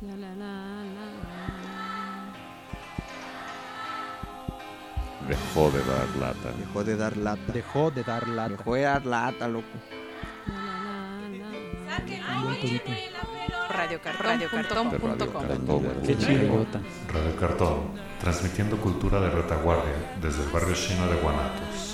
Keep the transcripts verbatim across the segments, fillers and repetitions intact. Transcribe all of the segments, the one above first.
Dejó de dar lata. Dejó de dar lata. Dejó de dar lata. Dejó de dar lata, loco. radiocartón punto com. Qué chingota. Radio Cartón, transmitiendo cultura de retaguardia desde el barrio chino de Guanatos.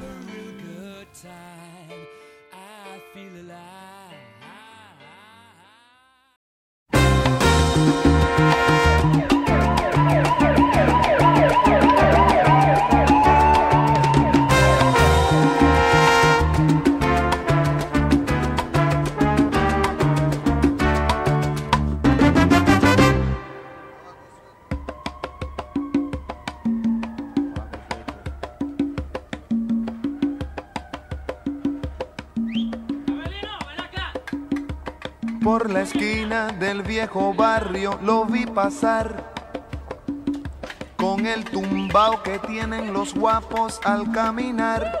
Por la esquina del viejo barrio lo vi pasar, con el tumbao que tienen los guapos al caminar,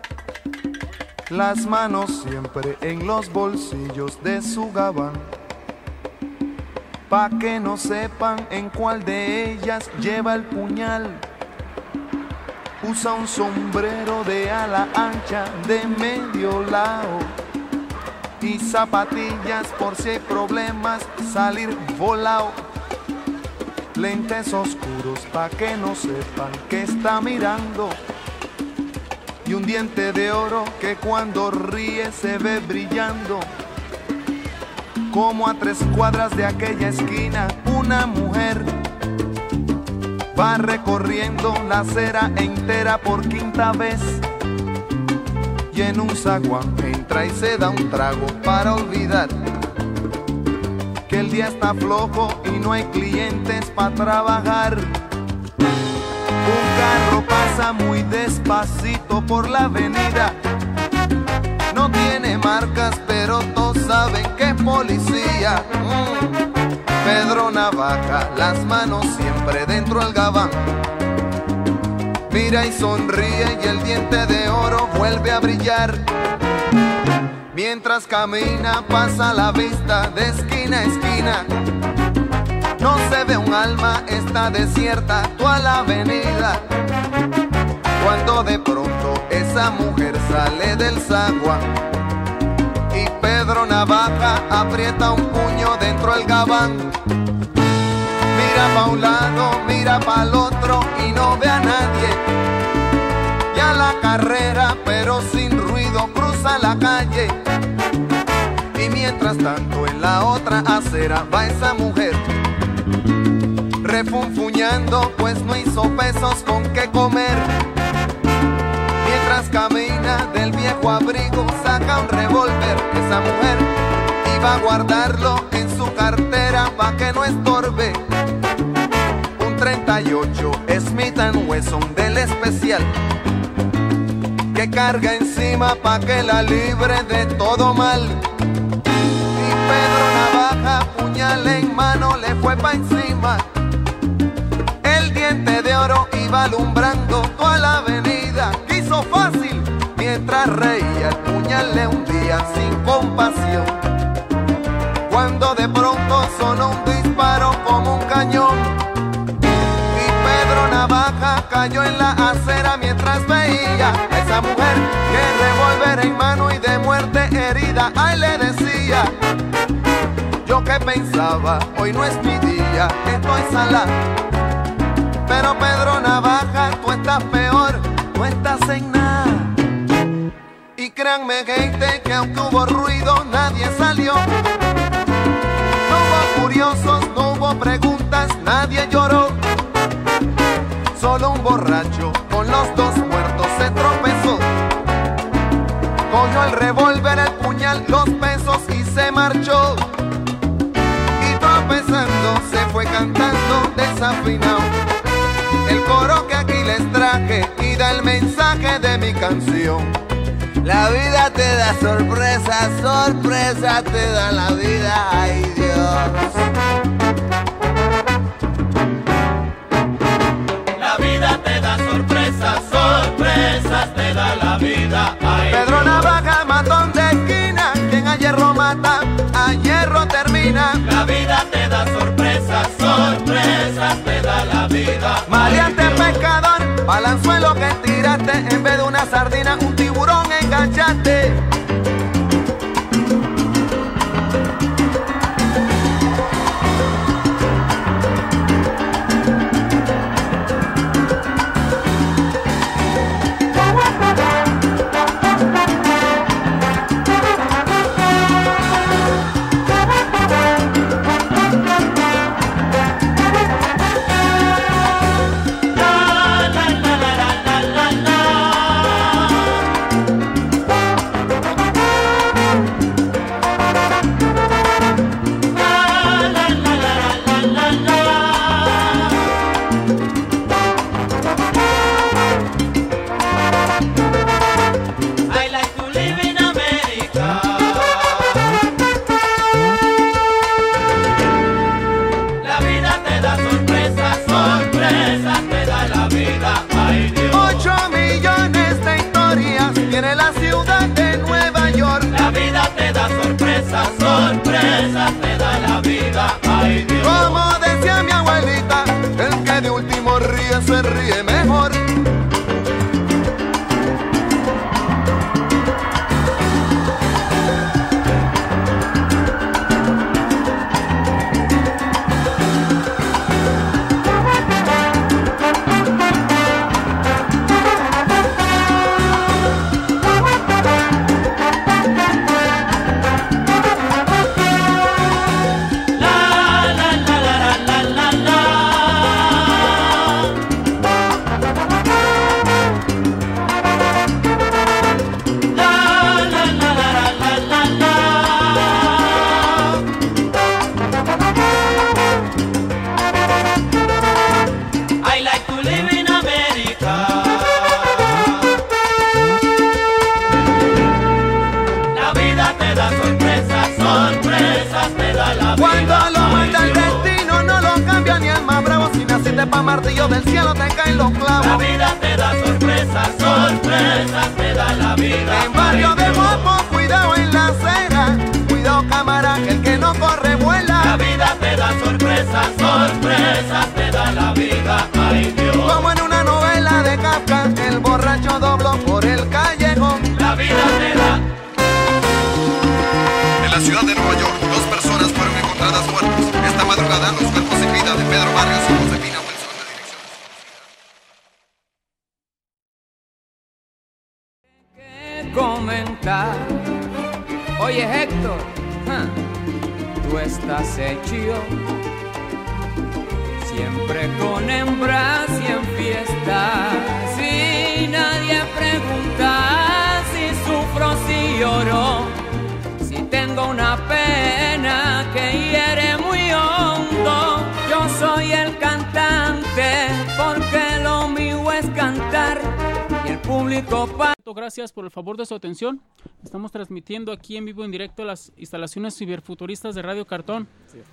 las manos siempre en los bolsillos de su gabán, pa' que no sepan en cuál de ellas lleva el puñal. Usa un sombrero de ala ancha de medio lado y zapatillas por si hay problemas salir volado. Lentes oscuros pa' que no sepan que está mirando, y un diente de oro que cuando ríe se ve brillando. Como a tres cuadras de aquella esquina una mujer va recorriendo la acera entera por quinta vez, y en un zaguán entra y se da un trago para olvidar que el día está flojo y no hay clientes para trabajar. Un carro pasa muy despacito por la avenida, no tiene marcas pero todos saben que es policía. mm. Pedro Navaja, las manos siempre dentro del gabán, mira y sonríe y el diente de oro vuelve a brillar. Mientras camina pasa la vista de esquina a esquina, no se ve un alma, está desierta toda la avenida. Cuando de pronto esa mujer sale del zaguán y Pedro Navaja aprieta un puño dentro del gabán. Mira pa' un lado, mira pa' el otro y no ve a nadie. Ya la carrera, pero sin ruido, cruza la calle. Y mientras tanto en la otra acera va esa mujer, refunfuñando pues no hizo pesos con qué comer. Mientras camina del viejo abrigo saca un revólver. Esa mujer iba a guardarlo en su cartera pa' que no estorbe. Un treinta y ocho Smith and Wesson del especial, que carga encima pa' que la libre de todo mal. Y Pedro Navaja, puñal en mano, le fue pa' encima. El diente de oro iba alumbrando toda la avenida. Quiso fácil, mientras reía el puñal le hundía sin compasión. Cuando de pronto sonó un disparo como un cañón, y Pedro Navaja cayó en la acera mientras veía a esa mujer que revólver en mano y de muerte herida, ay le decía: yo que pensaba, hoy no es mi día, estoy salado. Pero Pedro Navaja, tú estás peor, no estás en nada. Y créanme gente que aunque hubo ruido nadie salió. No hubo curiosos, no hubo preguntas, nadie lloró. Solo un borracho con los dos muertos se tropezó. Cogió el revólver, el puñal, los pesos y se marchó. Y tropezando se fue cantando desafinado el coro que aquí les traje y da el mensaje de mi canción. La vida te da sorpresa, sorpresa te da la vida, ay Dios. La vida te da sorpresas, sorpresas te da la vida, ay Pedro Dios. Navaja, matón de esquina, quien a hierro mata, a hierro termina. La vida te da sorpresas, al anzuelo que tiraste, en vez de una sardina, un tiburón enganchaste. Sorpresas te da la vida, ay Dios. Como decía mi abuelita, el que de último ríe se ríe mejor. Pa' martillo del cielo te caen los clavos. La vida te da sorpresas, sorpresas te da la vida. En barrio de Mopo, cuidado en la acera, cuidado cámara, que el que no corre vuela. La vida te da sorpresas, sorpresas te da la vida, ay Dios. Como en una novela de Kafka, el borracho dobló por el callejón. La vida te da. En la ciudad de Nueva York, dos personas fueron encontradas muertas esta madrugada. Los cuerpos sin vida de Pedro Vargas y Josefina Wilson. Comentar. Oye Héctor, ¿huh? Tú estás hecho siempre con hembras y en fiestas, y nadie pregunta si sufro, si lloro, si tengo una pena que hiere muy hondo. Yo soy el cantante porque lo mío es cantar y el público para. Gracias por el favor de su atención. Estamos transmitiendo aquí en vivo en directo las instalaciones ciberfuturistas de Radio Cartón.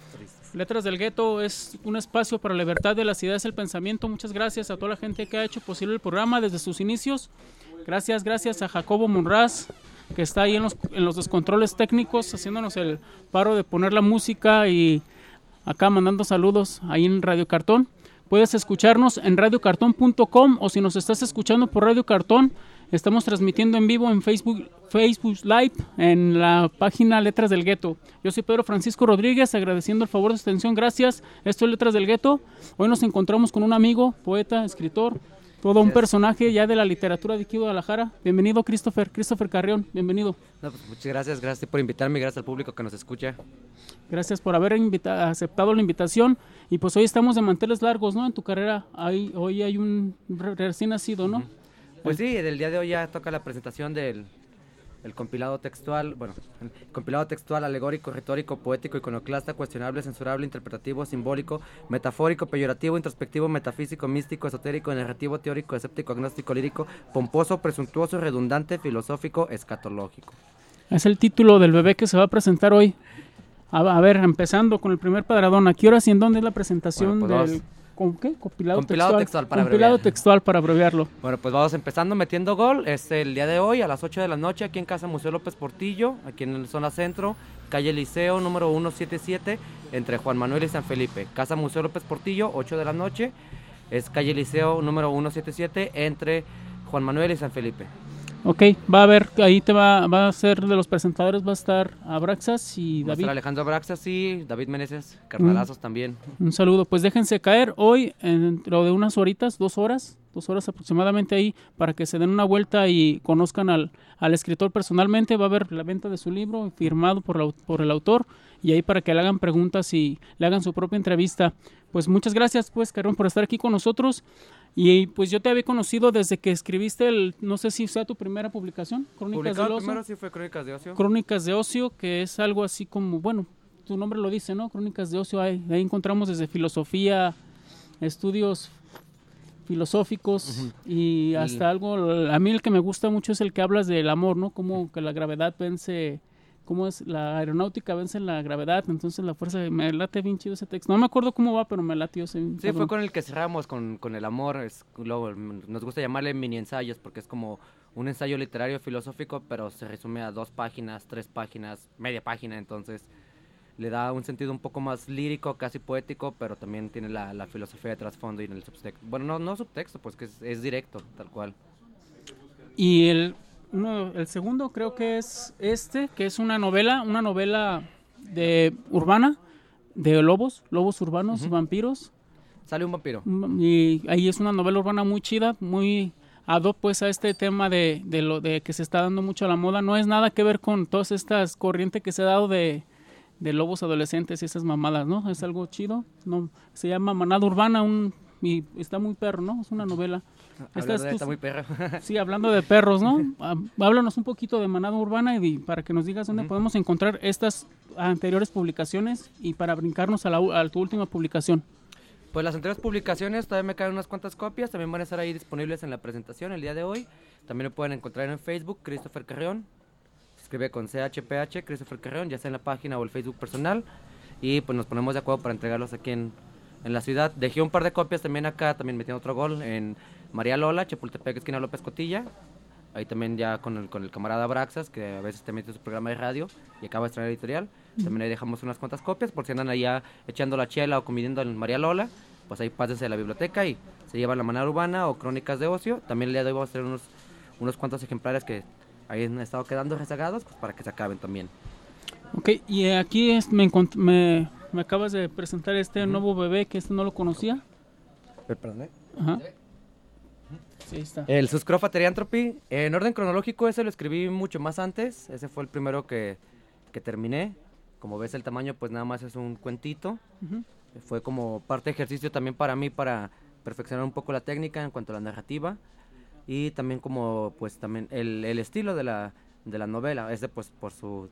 Letras del Gueto es un espacio para la libertad de las ideas y el pensamiento. Muchas gracias a toda la gente que ha hecho posible el programa desde sus inicios. Gracias, gracias a Jacobo Monraz, que está ahí en los, en los descontroles técnicos, haciéndonos el paro de poner la música y acá mandando saludos ahí en Radio Cartón. Puedes escucharnos en radio cartón punto com o si nos estás escuchando por Radio Cartón, estamos transmitiendo en vivo en Facebook, Facebook Live en la página Letras del Gueto. Yo soy Pedro Francisco Rodríguez, agradeciendo el favor de su atención. Gracias. Esto es Letras del Gueto. Hoy nos encontramos con un amigo, poeta, escritor, todo un personaje ya de la literatura de aquí de Guadalajara. Bienvenido, Christopher, Christopher Carrión, bienvenido. No, pues muchas gracias, gracias por invitarme, gracias al público que nos escucha. Gracias por haber invita- aceptado la invitación. Y pues hoy estamos de manteles largos, ¿no? En tu carrera, hay, hoy hay un re- recién nacido, ¿no? Uh-huh. Pues sí, el día de hoy ya toca la presentación del el compilado textual, bueno, el compilado textual, alegórico, retórico, poético, iconoclasta, cuestionable, censurable, interpretativo, simbólico, metafórico, peyorativo, introspectivo, metafísico, místico, esotérico, narrativo, teórico, escéptico, agnóstico, lírico, pomposo, presuntuoso, redundante, filosófico, escatológico. Es el título del bebé que se va a presentar hoy. A, a ver, empezando con el primer padradón, ¿a qué horas y en dónde es la presentación Bueno, pues del vamos. ¿con qué? compilado, Compilado textual, textual para compilado abreviar. textual para abreviarlo? Bueno, pues vamos empezando metiendo gol. Es el día de hoy a las ocho de la noche aquí en Casa Museo López Portillo, aquí en la zona centro, calle Liceo número ciento setenta y siete, entre Juan Manuel y San Felipe. Casa Museo López Portillo, ocho de la noche. Es calle Liceo número ciento setenta y siete entre Juan Manuel y San Felipe. Ok, va a haber, ahí te va, va a ser de los presentadores, va a estar Abraxas y Va a David. estar Alejandro Abraxas y David Meneses, carnalazos mm. también. Un saludo, pues déjense caer hoy dentro de unas horitas, dos horas, dos horas aproximadamente ahí, para que se den una vuelta y conozcan al, al escritor personalmente. Va a haber la venta de su libro firmado por, la, por el autor, y ahí para que le hagan preguntas y le hagan su propia entrevista. Pues muchas gracias, pues, Carón, por estar aquí con nosotros. Y pues yo te había conocido desde que escribiste el, no sé si sea tu primera publicación, Crónicas Publicado del Ocio. primero sí fue Crónicas de Ocio. Crónicas de Ocio, que es algo así como, bueno, tu nombre lo dice, ¿no? Crónicas de Ocio, ahí, ahí encontramos desde filosofía, estudios filosóficos uh-huh. y hasta y... algo, a mí el que me gusta mucho es el que hablas del amor, ¿no? Como que la gravedad vence, cómo es, la aeronáutica vence la gravedad, entonces la fuerza, me late bien chido ese texto. No me acuerdo cómo va, pero me latió ese. Sí, cabrón. Fue con el que cerramos, con, con el amor, es, luego, nos gusta llamarle mini ensayos, porque es como un ensayo literario filosófico, pero se resume a dos páginas, tres páginas, media página, entonces le da un sentido un poco más lírico, casi poético, pero también tiene la, la filosofía de trasfondo y en el subtexto. Bueno, no, no subtexto, pues que es, es directo, tal cual. Y el... Uno, el segundo creo que es este, que es una novela, una novela de urbana, de lobos, lobos urbanos uh-huh. y vampiros. Sale un vampiro. Y ahí es una novela urbana muy chida, muy ad hoc pues a este tema de, de lo de que se está dando mucho a la moda. No es nada que ver con todas estas corrientes que se ha dado de, de lobos adolescentes y esas mamadas, ¿no? Es algo chido. No, se llama Manada Urbana, un y está muy perro, ¿no? Es una novela. Esta es tu... Está muy perro. Sí, hablando de perros, ¿no? Háblanos un poquito de Manada Urbana y para que nos digas dónde uh-huh. podemos encontrar estas anteriores publicaciones y para brincarnos a, la, a tu última publicación. Pues las anteriores publicaciones todavía me quedan unas cuantas copias, también van a estar ahí disponibles en la presentación el día de hoy. También lo pueden encontrar en Facebook, Christopher Carrión. Se escribe con C H P H, Christopher Carrión, ya sea en la página o el Facebook personal. Y pues nos ponemos de acuerdo para entregarlos aquí en, en la ciudad. Dejé un par de copias también acá, también metiendo otro gol en María Lola, Chapultepec, esquina López Cotilla. Ahí también ya con el, con el camarada Braxas, que a veces te mete su programa de radio y acaba de estrenar editorial. También ahí dejamos unas cuantas copias, por si andan allá echando la chela o comiendo en María Lola, pues ahí pásense a la biblioteca y se llevan la Manada Urbana o Crónicas de Ocio. También el día de hoy vamos a tener unos, unos cuantos ejemplares que ahí han estado quedando rezagados, pues para que se acaben también. Ok, y aquí es, me, me, me acabas de presentar este uh-huh. nuevo bebé, que este no lo conocía. Perdón, ¿eh? Ajá. Sí, está. El Suscrofa Terianthropy, en orden cronológico ese lo escribí mucho más antes, ese fue el primero que, que terminé. Como ves el tamaño pues nada más es un cuentito, uh-huh. fue como parte de ejercicio también para mí para perfeccionar un poco la técnica en cuanto a la narrativa y también como pues también el, el estilo de la, de la novela, ese pues por su...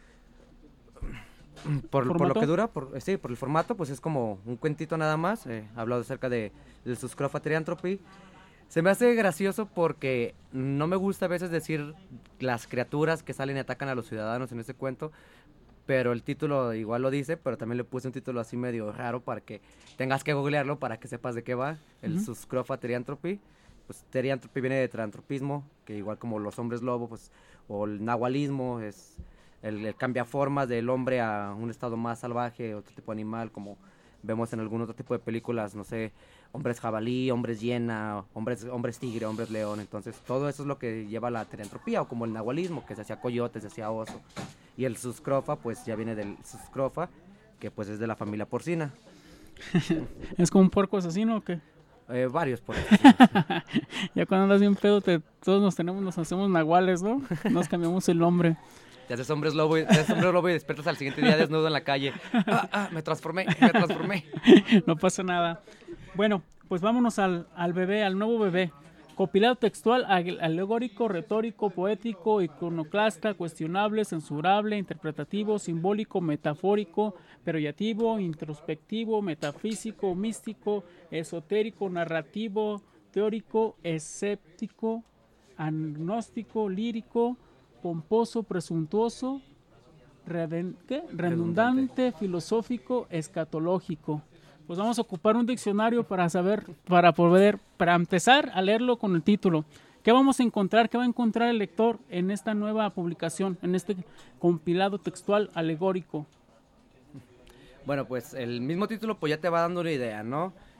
Por, por lo que dura, por, sí, por el formato, pues es como un cuentito nada más, eh, hablado acerca de, del Suscrofa Terianthropy. Se me hace gracioso porque no me gusta a veces decir las criaturas que salen y atacan a los ciudadanos en ese cuento, pero el título igual lo dice, pero también le puse un título así medio raro para que tengas que googlearlo para que sepas de qué va, el uh-huh. Suscrofa Terianthropy. Pues Terianthropy viene de terantropismo, que igual como los hombres lobo, pues, o el nahualismo, es el, el cambia formas del hombre a un estado más salvaje, otro tipo de animal, como vemos en algún otro tipo de películas, no sé, hombres jabalí, hombres hiena, hombres, hombres tigre, hombres león. Entonces todo eso es lo que lleva a la teriantropía, o como el nahualismo, que se hacía coyote, se hacía oso. Y el Suscrofa pues ya viene del Suscrofa, que pues es de la familia porcina. ¿Es como un puerco asesino o qué? Eh, varios puercos. Ya cuando andas bien pedo, te, todos nos tenemos, nos hacemos nahuales, ¿no? Nos cambiamos el nombre. Te haces hombres lobo, y, te haces hombre lobo y despiertas al siguiente día desnudo en la calle. Ah, ah, me transformé, me transformé. No pasa nada. Bueno, pues vámonos al, al bebé, al nuevo bebé. Compilado textual, alegórico, retórico, poético, iconoclasta, cuestionable, censurable, interpretativo, simbólico, metafórico, perorativo, introspectivo, metafísico, místico, esotérico, narrativo, teórico, escéptico, agnóstico, lírico, pomposo, presuntuoso, reden, ¿qué? redundante, redundante, filosófico, escatológico. Pues vamos a ocupar un diccionario para saber, para poder, para empezar a leerlo con el título. ¿Qué vamos a encontrar? ¿Qué va a encontrar el lector en esta nueva publicación, en este compilado textual alegórico? Bueno, pues el mismo título pues ya te va dando una idea, ¿no?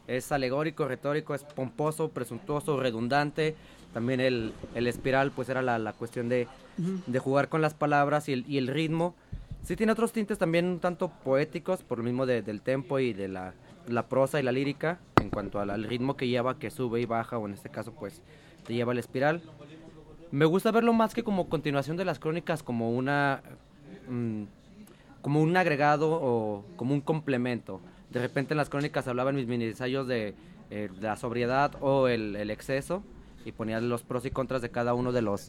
es alegórico, retórico, es pomposo, presuntuoso, redundante. También el, el espiral, pues era la, la cuestión de, uh-huh. de jugar con las palabras y el, y el ritmo. Sí tiene otros tintes también un tanto poéticos, por lo mismo de, del tempo y de la, la prosa y la lírica, en cuanto al, al ritmo que lleva, que sube y baja, o en este caso, pues, te lleva el espiral. Me gusta verlo más que como continuación de las crónicas, como una... Mmm, como un agregado o como un complemento. De repente en las crónicas hablaba en mis mini ensayos de, eh, de la sobriedad o el, el exceso, y ponía los pros y contras de cada uno de los,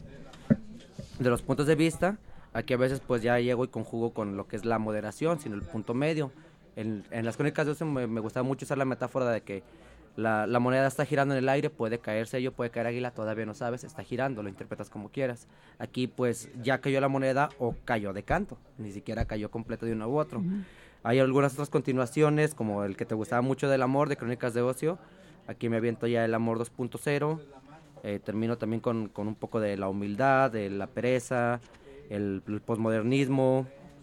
de los puntos de vista. Aquí a veces pues ya llego y conjugo con lo que es la moderación, sino el punto medio. En, en las crónicas de eso me, me gustaba mucho usar la metáfora de que la, la moneda está girando en el aire, puede caer sello, puede caer águila, todavía no sabes, está girando, lo interpretas como quieras. Aquí pues ya cayó la moneda o cayó de canto, ni siquiera cayó completo de uno u otro. Uh-huh. Hay algunas otras continuaciones, como el que te gustaba mucho del amor, de Crónicas de Ocio. Aquí me aviento ya el amor dos punto cero, eh, termino también con, con un poco de la humildad, de la pereza, el, el posmodernismo.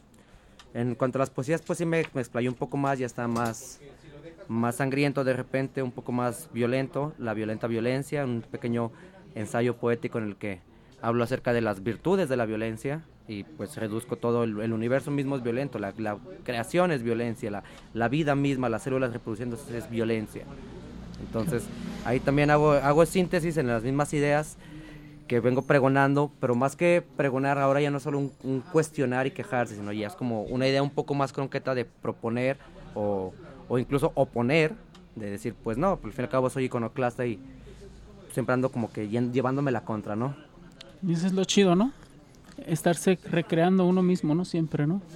En cuanto a las poesías, pues sí me, me explayé un poco más, ya está más... más sangriento de repente, un poco más violento, la violenta violencia, un pequeño ensayo poético en el que hablo acerca de las virtudes de la violencia y pues reduzco todo, el, el universo mismo es violento, la, la creación es violencia, la, la vida misma, las células reproduciéndose es violencia. Entonces ahí también hago, hago síntesis en las mismas ideas que vengo pregonando, pero más que pregonar ahora ya no es solo un, un cuestionar y quejarse, sino ya es como una idea un poco más concreta de proponer o... o incluso oponer, de decir, pues no, al fin y al cabo soy iconoclasta y siempre ando como que llevándome la contra, ¿no? Y eso es lo chido, ¿no? Estarse recreando uno mismo, ¿no? Siempre, ¿no?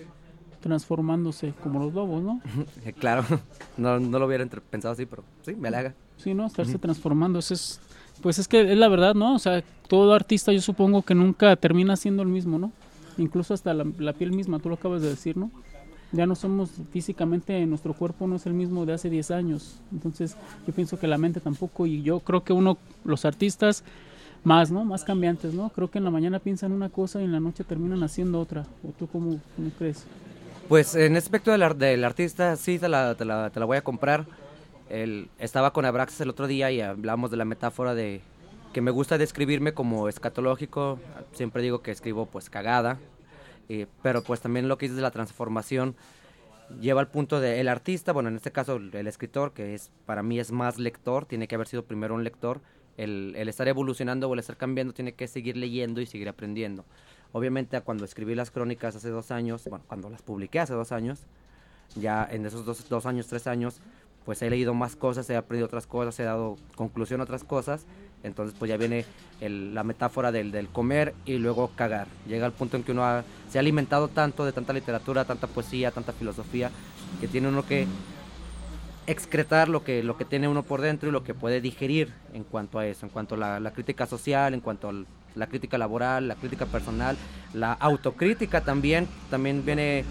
Transformándose como los lobos, ¿no? Claro, no, no lo hubiera pensado así, pero sí, me halaga. Sí, ¿no? Estarse uh-huh. transformando, eso es, pues es que es la verdad, ¿no? O sea, todo artista yo supongo que nunca termina siendo el mismo, ¿no? Incluso hasta la, la piel misma, tú lo acabas de decir, ¿no? Ya no somos físicamente, nuestro cuerpo no es el mismo de hace diez años, entonces yo pienso que la mente tampoco, y yo creo que uno, los artistas más, ¿no? Más cambiantes, ¿no? Creo que en la mañana piensan una cosa y en la noche terminan haciendo otra, ¿o tú cómo, cómo crees? Pues en aspecto del, del artista sí te la, te, la, te la voy a comprar. El, estaba con Abraxas el otro día y hablamos de la metáfora de que me gusta describirme como escatológico, siempre digo que escribo pues cagada. Eh, pero pues también lo que dices de la transformación lleva al punto de el artista, bueno en este caso el, el escritor, que es para mí es más lector, tiene que haber sido primero un lector, el, el estar evolucionando o el estar cambiando tiene que seguir leyendo y seguir aprendiendo. Obviamente cuando escribí las crónicas hace dos años, bueno cuando las publiqué hace dos años, ya en esos dos, dos años, tres años, pues he leído más cosas, he aprendido otras cosas, he dado conclusión a otras cosas. Entonces pues ya viene el, la metáfora del, del comer y luego cagar. Llega al punto en que uno ha, se ha alimentado tanto de tanta literatura, tanta poesía, tanta filosofía, que tiene uno que excretar lo que, lo que tiene uno por dentro y lo que puede digerir en cuanto a eso, en cuanto a la, la crítica social, en cuanto a la crítica laboral, la crítica personal, la autocrítica también, también viene...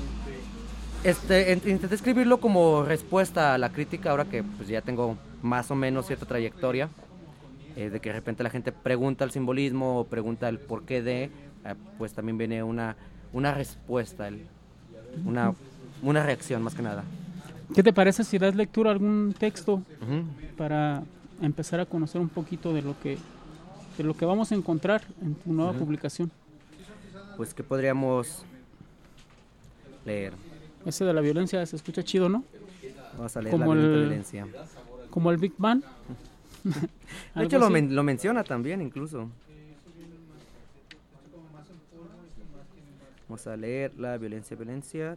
Este, intenté escribirlo como respuesta a la crítica, ahora que pues ya tengo más o menos cierta trayectoria. Eh, de que de repente la gente pregunta el simbolismo o pregunta el porqué de, eh, pues también viene una, una respuesta, el, una, una reacción más que nada. ¿Qué te parece si das lectura a algún texto uh-huh. para empezar a conocer un poquito de lo que, de lo que vamos a encontrar en tu nueva uh-huh. publicación? Pues que podríamos leer. Ese de la violencia se escucha chido, ¿no? Vamos a leer como la el, violencia. Como el Big Bang. De hecho lo, men- lo menciona también incluso. Vamos a leer la violencia, violencia.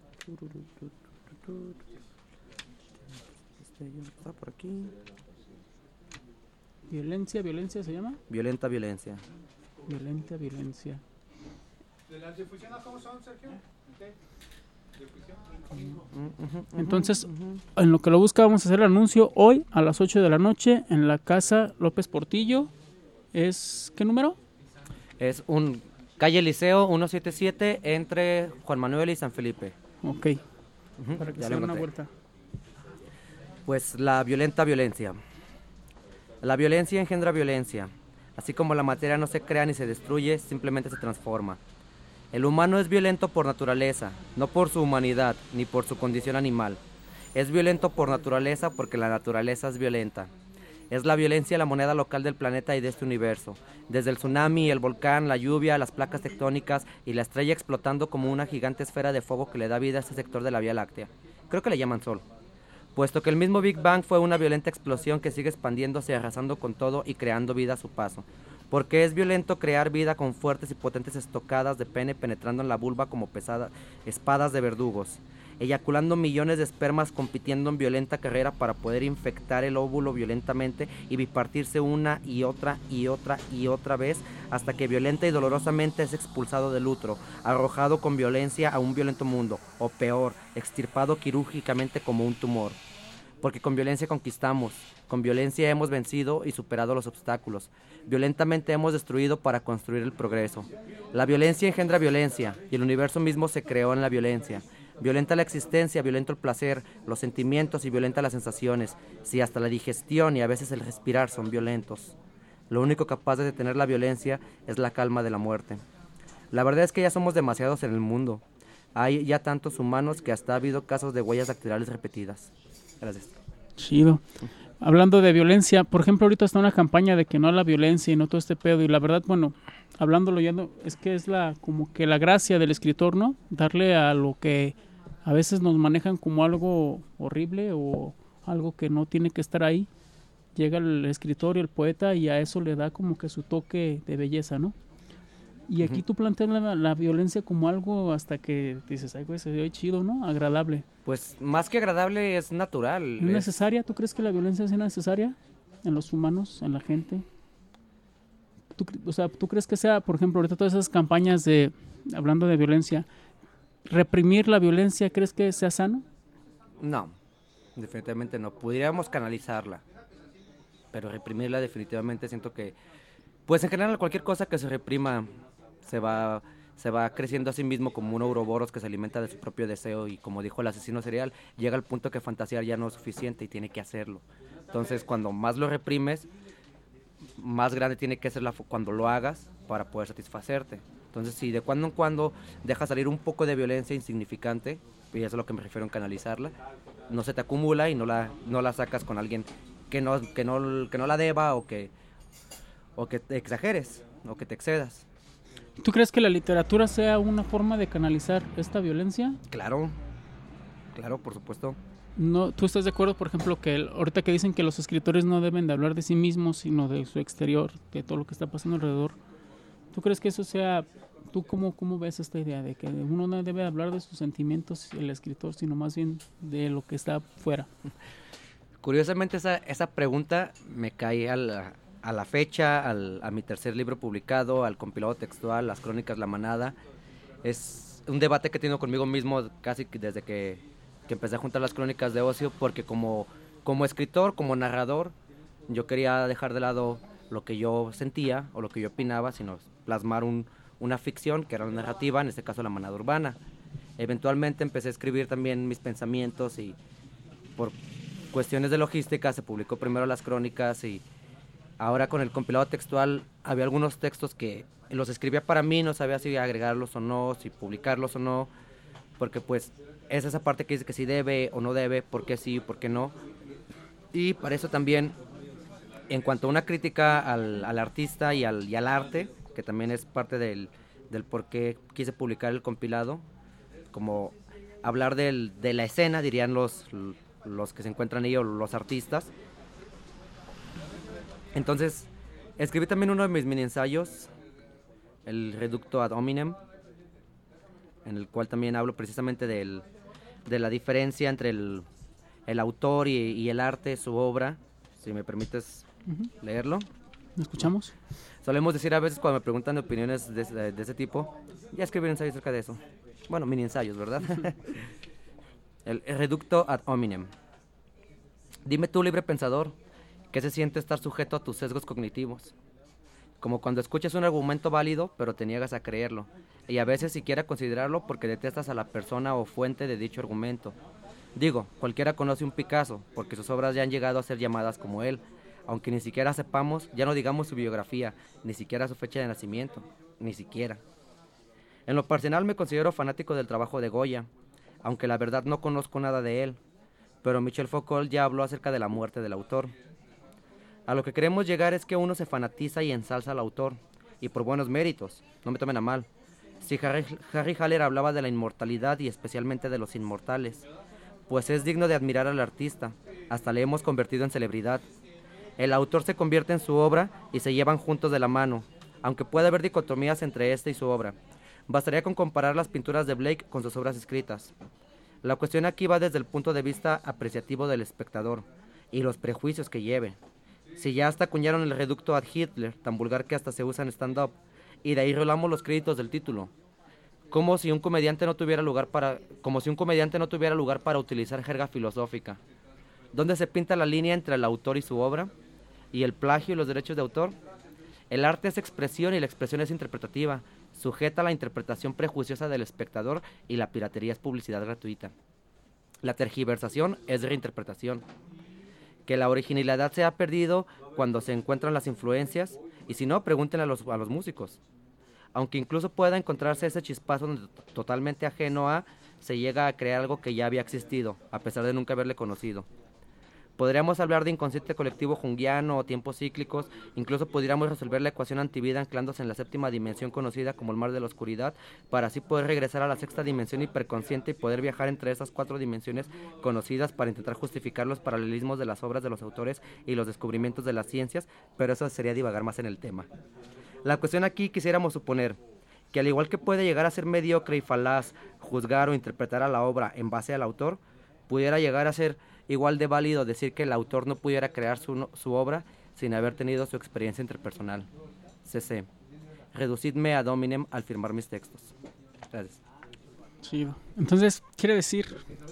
Este está por aquí. Violencia, violencia se llama. Violenta violencia. Violenta violencia. ¿De las difusiones cómo son, Sergio? ¿Qué? Entonces, en lo que lo busca, vamos a hacer el anuncio hoy a las ocho de la noche en la Casa López Portillo. ¿Es qué número? Es un calle Liceo ciento setenta y siete entre Juan Manuel y San Felipe. Ok. Uh-huh. Para que se den una vuelta. Pues la violenta violencia. La violencia engendra violencia. Así como la materia no se crea ni se destruye, simplemente se transforma. El humano es violento por naturaleza, no por su humanidad, ni por su condición animal. Es violento por naturaleza porque la naturaleza es violenta. Es la violencia la moneda local del planeta y de este universo. Desde el tsunami, el volcán, la lluvia, las placas tectónicas y la estrella explotando como una gigante esfera de fuego que le da vida a este sector de la Vía Láctea. Creo que le llaman Sol. Puesto que el mismo Big Bang fue una violenta explosión que sigue expandiéndose, arrasando con todo y creando vida a su paso. Porque es violento crear vida con fuertes y potentes estocadas de pene penetrando en la vulva como pesadas espadas de verdugos, eyaculando millones de espermas compitiendo en violenta carrera para poder infectar el óvulo violentamente y bipartirse una y otra y otra y otra vez hasta que violenta y dolorosamente es expulsado del útero, arrojado con violencia a un violento mundo, o peor, extirpado quirúrgicamente como un tumor. Porque con violencia conquistamos, con violencia hemos vencido y superado los obstáculos, violentamente hemos destruido para construir el progreso. La violencia engendra violencia y el universo mismo se creó en la violencia. Violenta la existencia, violento el placer, los sentimientos y violenta las sensaciones. Si hasta la digestión y a veces el respirar son violentos. Lo único capaz de detener la violencia es la calma de la muerte. La verdad es que ya somos demasiados en el mundo. Hay ya tantos humanos que hasta ha habido casos de huellas dactilares repetidas. Gracias. Chido. Hablando de violencia, por ejemplo, ahorita está una campaña de que no a la violencia y no todo este pedo. Y la verdad, bueno, hablándolo ya, no, es que es la como que la gracia del escritor, ¿no? Darle a lo que a veces nos manejan como algo horrible o algo que no tiene que estar ahí. Llega el escritor y el poeta y a eso le da como que su toque de belleza, ¿no? Y aquí uh-huh. tú planteas la, la violencia como algo hasta que dices, ay, güey, se ve chido, ¿no? Agradable. Pues más que agradable es natural. ¿Es necesaria? ¿Tú crees que la violencia es necesaria en los humanos, en la gente? ¿Tú, o sea, ¿tú crees que sea, por ejemplo, ahorita todas esas campañas de, hablando de violencia, reprimir la violencia, ¿crees que sea sano? No, definitivamente no. Pudiéramos canalizarla, pero reprimirla definitivamente siento que, pues en general cualquier cosa que se reprima se va, se va creciendo a sí mismo como un ouroboros que se alimenta de su propio deseo y como dijo el asesino serial, llega al punto que fantasear ya no es suficiente y tiene que hacerlo. Entonces cuando más lo reprimes, más grande tiene que ser la, cuando lo hagas para poder satisfacerte. Entonces si de cuando en cuando dejas salir un poco de violencia insignificante, y eso es a lo que me refiero en canalizarla, no se te acumula y no la, no la sacas con alguien que no, que no, que no la deba o que, o que te exageres o que te excedas. ¿Tú crees que la literatura sea una forma de canalizar esta violencia? Claro, claro, por supuesto. No, ¿tú estás de acuerdo, por ejemplo, que el, ahorita que dicen que los escritores no deben de hablar de sí mismos, sino de su exterior, de todo lo que está pasando alrededor? ¿Tú crees que eso sea, tú cómo, cómo ves esta idea de que uno no debe hablar de sus sentimientos, el escritor, sino más bien de lo que está fuera? Curiosamente esa, esa pregunta me cae a la, a la fecha, al, a mi tercer libro publicado, al compilado textual, las crónicas La Manada. Es un debate que he tenido conmigo mismo casi desde que, que empecé a juntar las crónicas de ocio, porque como, como escritor, como narrador, yo quería dejar de lado lo que yo sentía o lo que yo opinaba, sino plasmar un, una ficción que era una narrativa, en este caso La Manada Urbana. Eventualmente empecé a escribir también mis pensamientos y por cuestiones de logística se publicó primero las crónicas y ahora con el compilado textual había algunos textos que los escribía para mí, no sabía si agregarlos o no, si publicarlos o no, porque pues es esa parte que dice que si debe o no debe, por qué sí, por qué no. Y para eso también, en cuanto a una crítica al, al artista y al, y al arte, que también es parte del, del por qué quise publicar el compilado, como hablar del, de la escena, dirían los, los que se encuentran ahí o los artistas. Entonces, escribí también uno de mis mini ensayos, el Reducto ad hominem, en el cual también hablo precisamente del, de la diferencia entre el, el autor y, y el arte, su obra. Si me permites uh-huh. leerlo. ¿Lo escuchamos? Solemos decir a veces cuando me preguntan de opiniones de, de, de ese tipo, ya escribí un ensayo acerca de eso. Bueno, mini ensayos, ¿verdad? el, el Reducto ad hominem. Dime tú, libre pensador, ¿qué se siente estar sujeto a tus sesgos cognitivos? Como cuando escuchas un argumento válido, pero te niegas a creerlo, y a veces siquiera considerarlo porque detestas a la persona o fuente de dicho argumento. Digo, cualquiera conoce un Picasso, porque sus obras ya han llegado a ser llamadas como él, aunque ni siquiera sepamos, ya no digamos su biografía, ni siquiera su fecha de nacimiento, ni siquiera. En lo personal me considero fanático del trabajo de Goya, aunque la verdad no conozco nada de él. pero Michel Foucault ya habló acerca de la muerte del autor. A lo que queremos llegar es que uno se fanatiza y ensalza al autor, y por buenos méritos, no me tomen a mal. Si Harry, Harry Haller hablaba de la inmortalidad y especialmente de los inmortales, pues es digno de admirar al artista, hasta le hemos convertido en celebridad. El autor se convierte en su obra y se llevan juntos de la mano, aunque puede haber dicotomías entre este y su obra. Bastaría con comparar las pinturas de Blake con sus obras escritas. La cuestión aquí va desde el punto de vista apreciativo del espectador y los prejuicios que lleve. Si ya hasta acuñaron el reducto ad Hitler, tan vulgar que hasta se usa en stand-up, y de ahí rolamos los créditos del título. Como si un comediante no tuviera lugar para, como si un comediante no tuviera lugar para utilizar jerga filosófica. ¿Dónde se pinta la línea entre el autor y su obra? ¿Y el plagio y los derechos de autor? El arte es expresión y la expresión es interpretativa, sujeta a la interpretación prejuiciosa del espectador y la piratería es publicidad gratuita. La tergiversación es reinterpretación. Que la originalidad se ha perdido cuando se encuentran las influencias, y si no, pregúntenle a los, a los músicos. Aunque incluso pueda encontrarse ese chispazo donde t- totalmente ajeno a, se llega a crear algo que ya había existido, a pesar de nunca haberle conocido. Podríamos hablar de inconsciente colectivo junguiano o tiempos cíclicos, incluso podríamos resolver la ecuación antivida anclándose en la séptima dimensión conocida como el mar de la oscuridad, para así poder regresar a la sexta dimensión hiperconsciente y poder viajar entre esas cuatro dimensiones conocidas para intentar justificar los paralelismos de las obras de los autores y los descubrimientos de las ciencias, pero eso sería divagar más en el tema. La cuestión aquí quisiéramos suponer que al igual que puede llegar a ser mediocre y falaz juzgar o interpretar a la obra en base al autor, pudiera llegar a ser igual de válido decir que el autor no pudiera crear su, su obra sin haber tenido su experiencia interpersonal. C C. Reducidme ad hominem al firmar mis textos. Gracias. Chido. Entonces, ¿quiere decir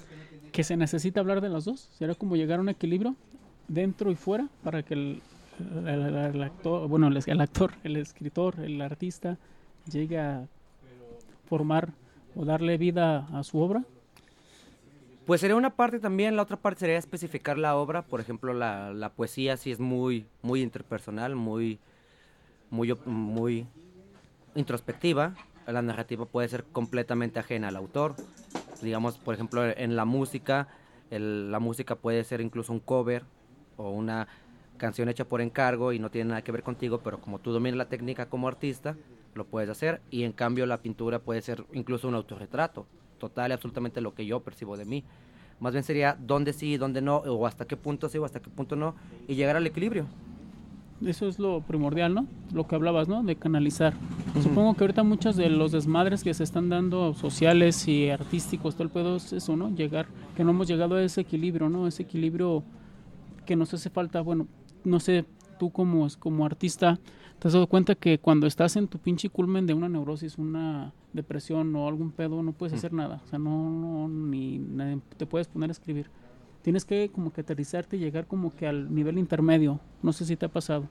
que se necesita hablar de los dos? ¿Será como llegar a un equilibrio dentro y fuera para que el, el, el, el actor, bueno, el, el actor, el escritor, el artista llegue a formar o darle vida a su obra? Pues sería una parte también, la otra parte sería especificar la obra. Por ejemplo, la, la poesía sí es muy, muy interpersonal, muy, muy, muy introspectiva. La narrativa puede ser completamente ajena al autor. Digamos, por ejemplo, en la música, el, la música puede ser incluso un cover o una canción hecha por encargo y no tiene nada que ver contigo, pero como tú dominas la técnica como artista, lo puedes hacer. Y en cambio la pintura puede ser incluso un autorretrato. Total y absolutamente lo que yo percibo de mí. Más bien sería dónde sí, dónde no, o hasta qué punto sí o hasta qué punto no, y llegar al equilibrio. Eso es lo primordial, ¿no? Lo que hablabas, ¿no? De canalizar. Uh-huh. Supongo que ahorita muchos de los desmadres que se están dando sociales y artísticos, todo el pedo es eso, ¿no? Llegar, que no hemos llegado a ese equilibrio, ¿no? Ese equilibrio que nos hace falta. Bueno, no sé, tú como, como artista, ¿te has dado cuenta que cuando estás en tu pinche culmen de una neurosis, una depresión o algún pedo, no puedes hacer nada? O sea, no, no ni, ni te puedes poner a escribir. Tienes que como que aterrizarte y llegar como que al nivel intermedio. No sé si te ha pasado.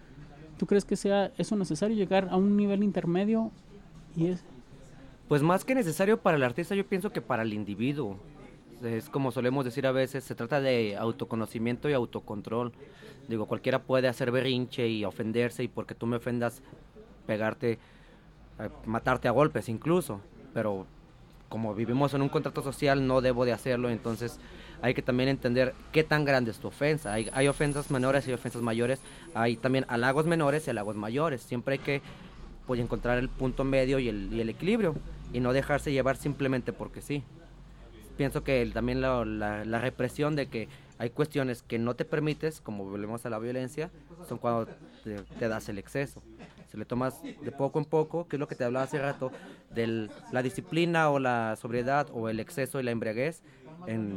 ¿Tú crees que sea eso necesario, llegar a un nivel intermedio? Y es... Pues más que necesario para el artista, yo pienso que para el individuo. Es como solemos decir a veces, se trata de autoconocimiento y autocontrol. Digo, cualquiera puede hacer berrinche y ofenderse, y porque tú me ofendas, pegarte, eh, matarte a golpes incluso. Pero como vivimos en un contrato social, no debo de hacerlo. Entonces hay que también entender qué tan grande es tu ofensa. Hay, hay ofensas menores y ofensas mayores. Hay también halagos menores y halagos mayores. Siempre hay que pues, encontrar el punto medio y el, y el equilibrio, y no dejarse llevar simplemente porque sí. Pienso que el, también la, la, la represión de que hay cuestiones que no te permites, como volvemos a la violencia, son cuando te, te das el exceso. Si le tomas de poco en poco, que es lo que te hablaba hace rato, de la disciplina o la sobriedad o el exceso y la embriaguez en,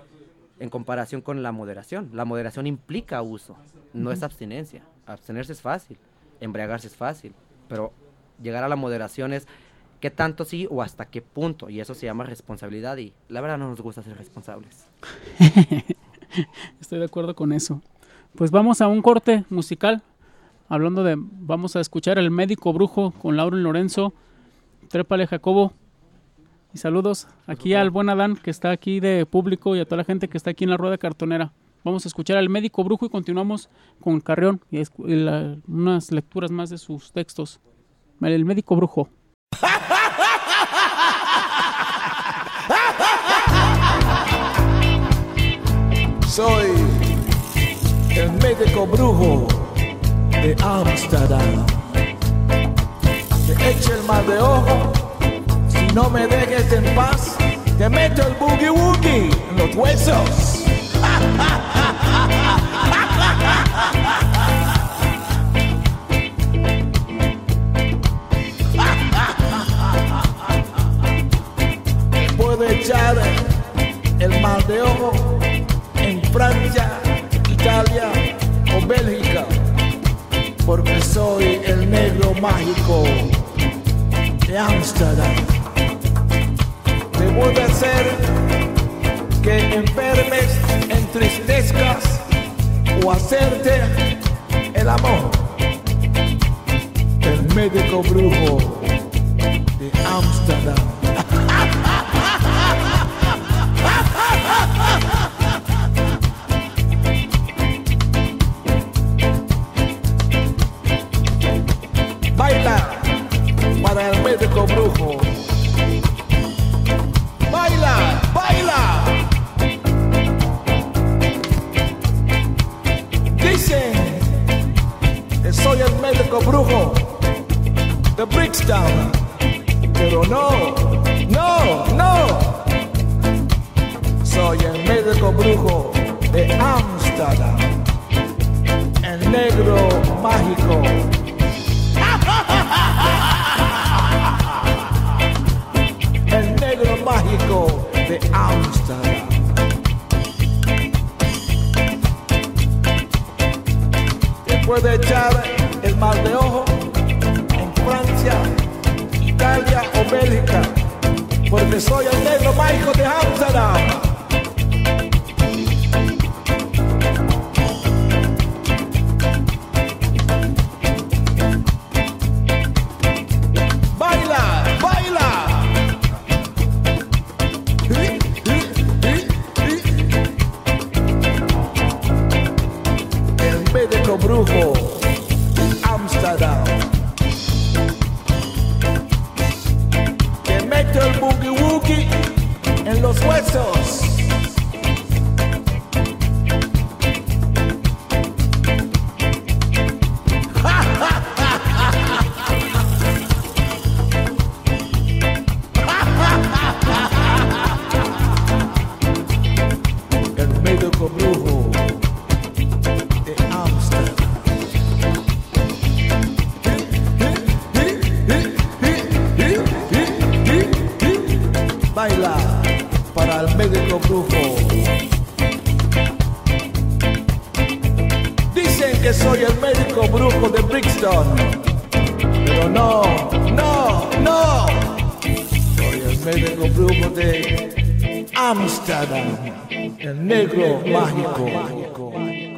en comparación con la moderación. La moderación implica uso, no es abstinencia. Abstenerse es fácil, embriagarse es fácil, pero llegar a la moderación es qué tanto sí o hasta qué punto, y eso se llama responsabilidad, y la verdad no nos gusta ser responsables. Estoy de acuerdo con eso. Pues vamos a un corte musical, hablando de, vamos a escuchar El Médico Brujo con Lauren Lorenzo. Trépale, Jacobo, y saludos aquí al buen Adán, que está aquí de público, y a toda la gente que está aquí en la rueda cartonera. Vamos a escuchar al Médico Brujo y continuamos con Carrión y, es, y la, unas lecturas más de sus textos. El Médico Brujo. soy el médico brujo de Ámsterdam. Te echo el mal de ojo, si no me dejes en paz, te meto el boogie woogie en los huesos. Te puedo echar el mal de ojo en Francia, Italia o Bélgica, porque soy el negro mágico de Ámsterdam. Te voy a hacer que enfermes, entristezcas o hacerte el amor. El médico brujo de Ámsterdam. Baila para el médico brujo. Baila, baila. Dicen que soy el médico brujo de Brixton, pero no, no, no. Soy el médico brujo de Ámsterdam, el negro mágico. El negro mágico de Ámsterdam. Te puede echar el mal de ojo en Francia, Italia o Bélgica, porque soy el negro mágico de Ámsterdam. Brujo, Ámsterdam. Te meto el boogie woogie en los huesos. El médico brujo. Baila para el médico brujo. Dicen que soy el médico brujo de Brixton, pero no, no, no. Soy el médico brujo de Ámsterdam, el negro mágico.